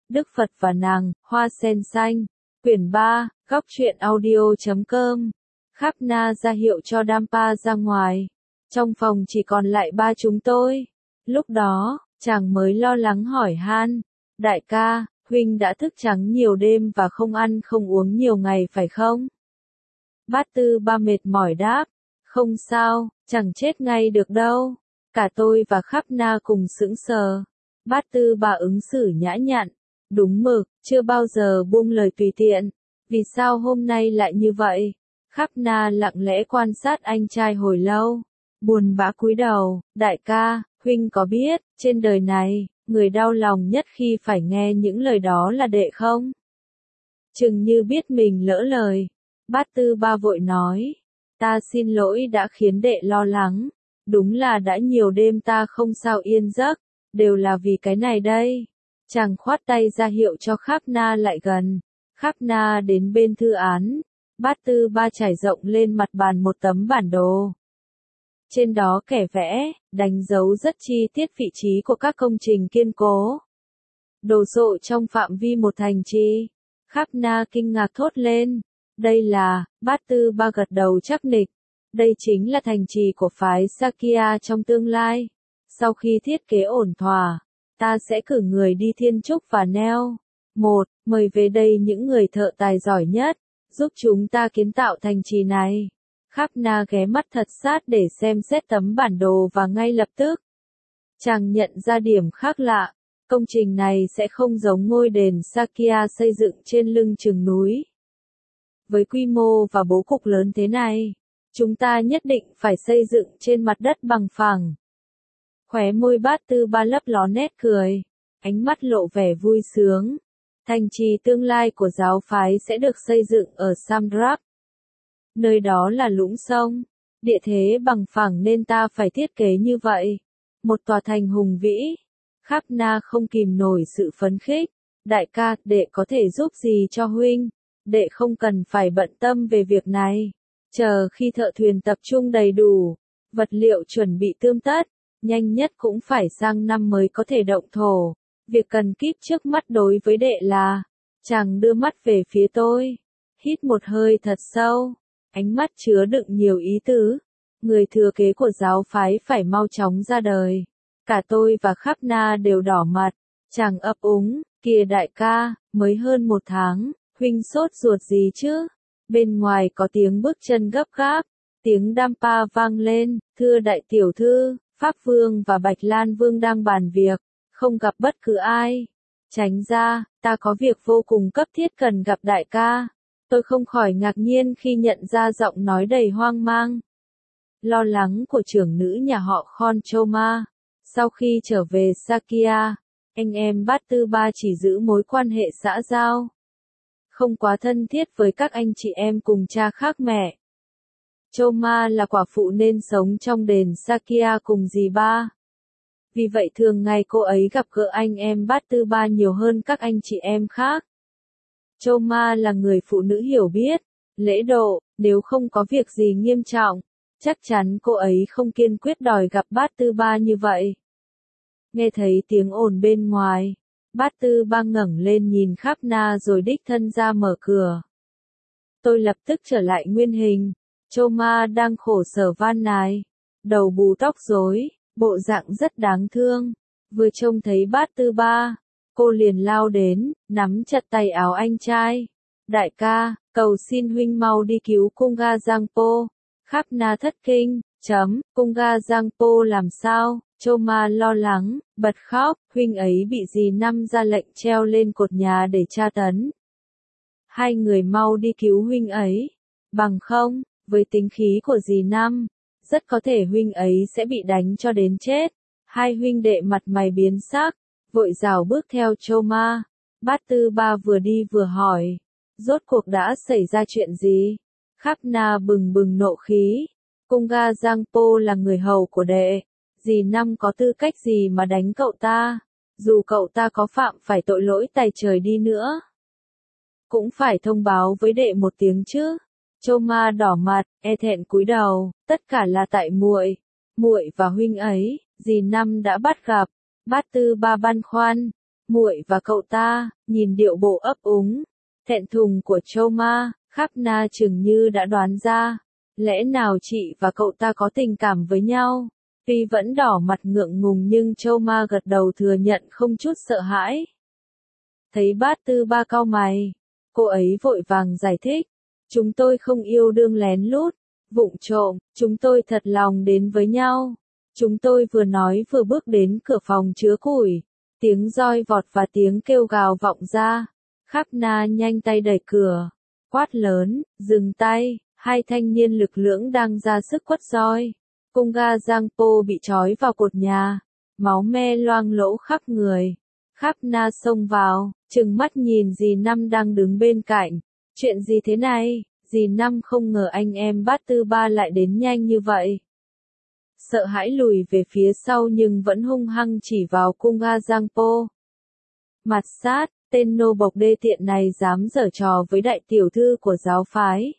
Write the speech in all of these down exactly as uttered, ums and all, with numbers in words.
Đức Phật và nàng, Hoa sen xanh. Quyển ba, góc truyện audio chấm com. Khắp Na ra hiệu cho Dampa ra ngoài. Trong phòng chỉ còn lại ba chúng tôi. Lúc đó, chàng mới lo lắng hỏi han. Đại ca, huynh đã thức trắng nhiều đêm và không ăn không uống nhiều ngày phải không? Bát Tư Ba mệt mỏi đáp. Không sao, chẳng chết ngay được đâu. Cả tôi và Khắp Na cùng sững sờ. Bát Tư Ba ứng xử nhã nhặn. Đúng mực, chưa bao giờ buông lời tùy tiện. Vì sao hôm nay lại như vậy? Khắp Na lặng lẽ quan sát anh trai hồi lâu. Buồn bã cúi đầu, đại ca, huynh có biết, trên đời này, người đau lòng nhất khi phải nghe những lời đó là đệ không? Chừng như biết mình lỡ lời. Bát Tư Ba vội nói. Ta xin lỗi đã khiến đệ lo lắng. Đúng là đã nhiều đêm ta không sao yên giấc. Đều là vì cái này đây. Chàng khoát tay ra hiệu cho Khắp Na lại gần. Khắp Na đến bên thư án. Bát Tư Ba trải rộng lên mặt bàn một tấm bản đồ. Trên đó kẻ vẽ, đánh dấu rất chi tiết vị trí của các công trình kiên cố. Đồ sộ trong phạm vi một thành trì. Khắp Na kinh ngạc thốt lên. Đây là, Bát Tư Ba gật đầu chắc nịch. Đây chính là thành trì của phái Sakya trong tương lai. Sau khi thiết kế ổn thỏa, ta sẽ cử người đi thiên trúc và neo. Một, mời về đây những người thợ tài giỏi nhất, giúp chúng ta kiến tạo thành trì này. Khắp Na ghé mắt thật sát để xem xét tấm bản đồ và ngay lập tức. Chàng nhận ra điểm khác lạ, công trình này sẽ không giống ngôi đền Sakya xây dựng trên lưng chừng núi. Với quy mô và bố cục lớn thế này, chúng ta nhất định phải xây dựng trên mặt đất bằng phẳng. Khóe môi Bát Tư Ba lấp ló nét cười, ánh mắt lộ vẻ vui sướng. Thành trì tương lai của giáo phái sẽ được xây dựng ở Samdrak. Nơi đó là lũng sông, địa thế bằng phẳng nên ta phải thiết kế như vậy. Một tòa thành hùng vĩ. Khắp Na không kìm nổi sự phấn khích. Đại ca, đệ có thể giúp gì cho huynh? Đệ không cần phải bận tâm về việc này. Chờ khi thợ thuyền tập trung đầy đủ, vật liệu chuẩn bị tươm tất, nhanh nhất cũng phải sang năm mới có thể động thổ. Việc cần kíp trước mắt đối với đệ là, chàng đưa mắt về phía tôi, hít một hơi thật sâu, ánh mắt chứa đựng nhiều ý tứ. Người thừa kế của giáo phái phải mau chóng ra đời. Cả tôi và Khắp Na đều đỏ mặt, chàng ấp úng, kìa đại ca, mới hơn một tháng, huynh sốt ruột gì chứ? Bên ngoài có tiếng bước chân gấp gáp, tiếng Dampa vang lên, thưa đại tiểu thư, Pháp Vương và Bạch Lan Vương đang bàn việc, không gặp bất cứ ai. Tránh ra, ta có việc vô cùng cấp thiết cần gặp đại ca. Tôi không khỏi ngạc nhiên khi nhận ra giọng nói đầy hoang mang. Lo lắng của trưởng nữ nhà họ Khon Choma. Sau khi trở về Sakya, anh em Bát Tư Ba chỉ giữ mối quan hệ xã giao. Không quá thân thiết với các anh chị em cùng cha khác mẹ. Choma là quả phụ nên sống trong đền Sakya cùng dì ba. Vì vậy thường ngày cô ấy gặp gỡ anh em Bát Tư Ba nhiều hơn các anh chị em khác. Choma là người phụ nữ hiểu biết, lễ độ, nếu không có việc gì nghiêm trọng, chắc chắn cô ấy không kiên quyết đòi gặp Bát Tư Ba như vậy. Nghe thấy tiếng ồn bên ngoài, Bát Tư Ba ngẩng lên nhìn Khắp Na rồi đích thân ra mở cửa. Tôi lập tức trở lại nguyên hình. Choma đang khổ sở van nài, đầu bù tóc rối, bộ dạng rất đáng thương. Vừa trông thấy Bát Tư Ba, cô liền lao đến, nắm chặt tay áo anh trai. Đại ca, cầu xin huynh mau đi cứu Kunga Giangpo. Khắp Na thất kinh, chấm, Kunga Giangpo làm sao? Choma lo lắng, bật khóc, huynh ấy bị dì Năm ra lệnh treo lên cột nhà để tra tấn. Hai người mau đi cứu huynh ấy, bằng không, với tính khí của dì Năm, rất có thể huynh ấy sẽ bị đánh cho đến chết. Hai huynh đệ mặt mày biến sắc, vội rào bước theo Choma. Bát Tư Ba vừa đi vừa hỏi, rốt cuộc đã xảy ra chuyện gì? Khắp Na bừng bừng nộ khí, Kunga Giangpo là người hầu của đệ, dì Năm có tư cách gì mà đánh cậu ta? Dù cậu ta có phạm phải tội lỗi tày trời đi nữa, cũng phải thông báo với đệ một tiếng chứ. Choma đỏ mặt, e thẹn cúi đầu, tất cả là tại muội, muội và huynh ấy, dì Năm đã bắt gặp. Bát Tư Ba băn khoăn, muội và cậu ta, nhìn điệu bộ ấp úng, thẹn thùng của Châu Ma, Khắp Na chừng như đã đoán ra, lẽ nào chị và cậu ta có tình cảm với nhau. Tuy vẫn đỏ mặt ngượng ngùng nhưng Châu Ma gật đầu thừa nhận không chút sợ hãi. Thấy Bát Tư Ba cau mày, cô ấy vội vàng giải thích, chúng tôi không yêu đương lén lút, vụng trộm, chúng tôi thật lòng đến với nhau. Chúng tôi vừa nói vừa bước đến cửa phòng chứa củi, tiếng roi vọt và tiếng kêu gào vọng ra. Khắp Na nhanh tay đẩy cửa, quát lớn, dừng tay, hai thanh niên lực lưỡng đang ra sức quất roi. Cung Ga Giang Po bị trói vào cột nhà, máu me loang lỗ khắp người. Khắp Na xông vào, trừng mắt nhìn dì Năm đang đứng bên cạnh. Chuyện gì thế này? Dì Năm không ngờ anh em Bát Tư Ba lại đến nhanh như vậy. Sợ hãi lùi về phía sau nhưng vẫn hung hăng chỉ vào Cung Ga Giang Po. Mặt sát, tên nô bộc đê tiện này dám giở trò với đại tiểu thư của giáo phái.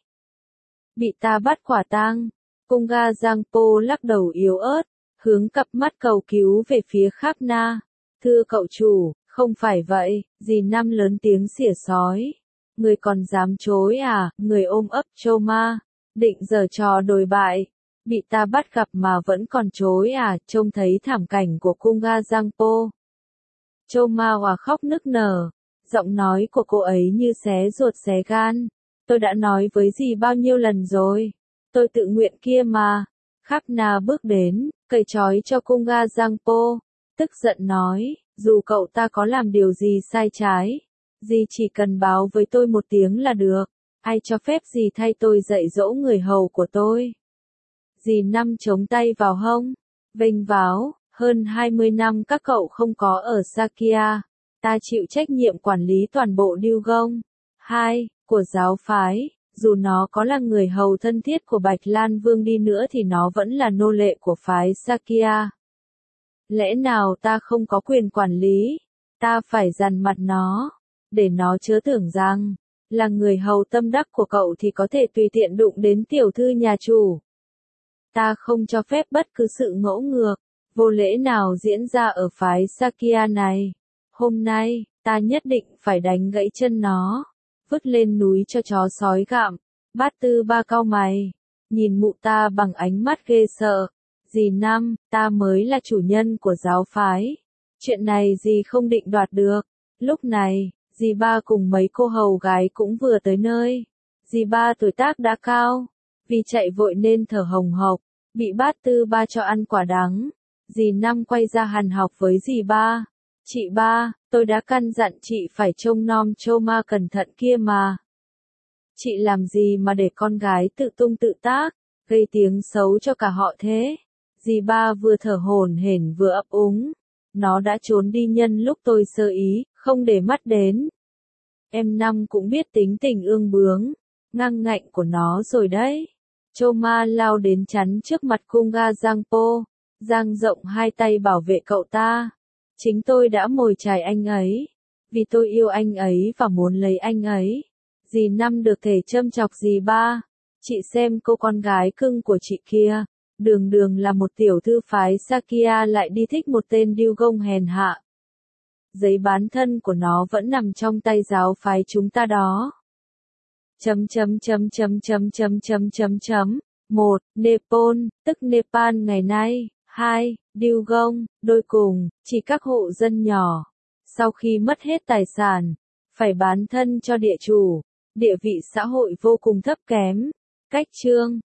Bị ta bắt quả tang. Cung Ga Giang Po lắc đầu yếu ớt, hướng cặp mắt cầu cứu về phía Khắp Na. Thưa cậu chủ, không phải vậy, dì Năm lớn tiếng xỉa sói. Người còn dám chối à, người ôm ấp Châu Ma, định giở trò đồi bại. Bị ta bắt gặp mà vẫn còn chối à, trông thấy thảm cảnh của Cung Ga Giang Po. Châu Ma hòa khóc nức nở, giọng nói của cô ấy như xé ruột xé gan. Tôi đã nói với dì bao nhiêu lần rồi, tôi tự nguyện kia mà. Khắp Na bước đến, cởi trói cho Cung Ga Giang Po, tức giận nói, dù cậu ta có làm điều gì sai trái, dì chỉ cần báo với tôi một tiếng là được, ai cho phép dì thay tôi dạy dỗ người hầu của tôi. Dì Năm chống tay vào hông, vênh váo, hơn hai mươi năm các cậu không có ở Sakya, ta chịu trách nhiệm quản lý toàn bộ Điêu Gông. Hai, của giáo phái, dù nó có là người hầu thân thiết của Bạch Lan Vương đi nữa thì nó vẫn là nô lệ của phái Sakya. Lẽ nào ta không có quyền quản lý, ta phải dằn mặt nó, để nó chớ tưởng rằng, là người hầu tâm đắc của cậu thì có thể tùy tiện đụng đến tiểu thư nhà chủ. Ta không cho phép bất cứ sự ngỗ ngược, vô lễ nào diễn ra ở phái Sakya này. Hôm nay, ta nhất định phải đánh gãy chân nó, vứt lên núi cho chó sói gặm. Bát Tư Ba cau mày, nhìn mụ ta bằng ánh mắt ghê sợ. Dì Năm, ta mới là chủ nhân của giáo phái. Chuyện này dì không định đoạt được. Lúc này, dì Ba cùng mấy cô hầu gái cũng vừa tới nơi. Dì Ba tuổi tác đã cao, vì chạy vội nên thở hồng hộc, bị Bát Tư Ba cho ăn quả đắng. Dì Năm quay ra hằn học với dì Ba. Chị Ba, tôi đã căn dặn chị phải trông nom Châu Ma cẩn thận kia mà. Chị làm gì mà để con gái tự tung tự tác, gây tiếng xấu cho cả họ thế? Dì Ba vừa thở hổn hển vừa ấp úng. Nó đã trốn đi nhân lúc tôi sơ ý, không để mắt đến. Em Năm cũng biết tính tình ương bướng, ngang ngạnh của nó rồi đấy. Châu Ma lao đến chắn trước mặt Cung Ga Giang Po, dang rộng hai tay bảo vệ cậu ta. Chính tôi đã mồi chài anh ấy, vì tôi yêu anh ấy và muốn lấy anh ấy. Dì Năm được thể châm chọc dì Ba. Chị xem cô con gái cưng của chị kia, đường đường là một tiểu thư phái Sakya lại đi thích một tên điêu gông hèn hạ. Giấy bán thân của nó vẫn nằm trong tay giáo phái chúng ta đó. Chấm chấm chấm chấm chấm chấm chấm chấm chấm. Một, Nepal, tức Nepal ngày nay. Hai, Điêu Gông, đôi cùng, chỉ các hộ dân nhỏ. Sau khi mất hết tài sản, phải bán thân cho địa chủ. Địa vị xã hội vô cùng thấp kém. Cách chương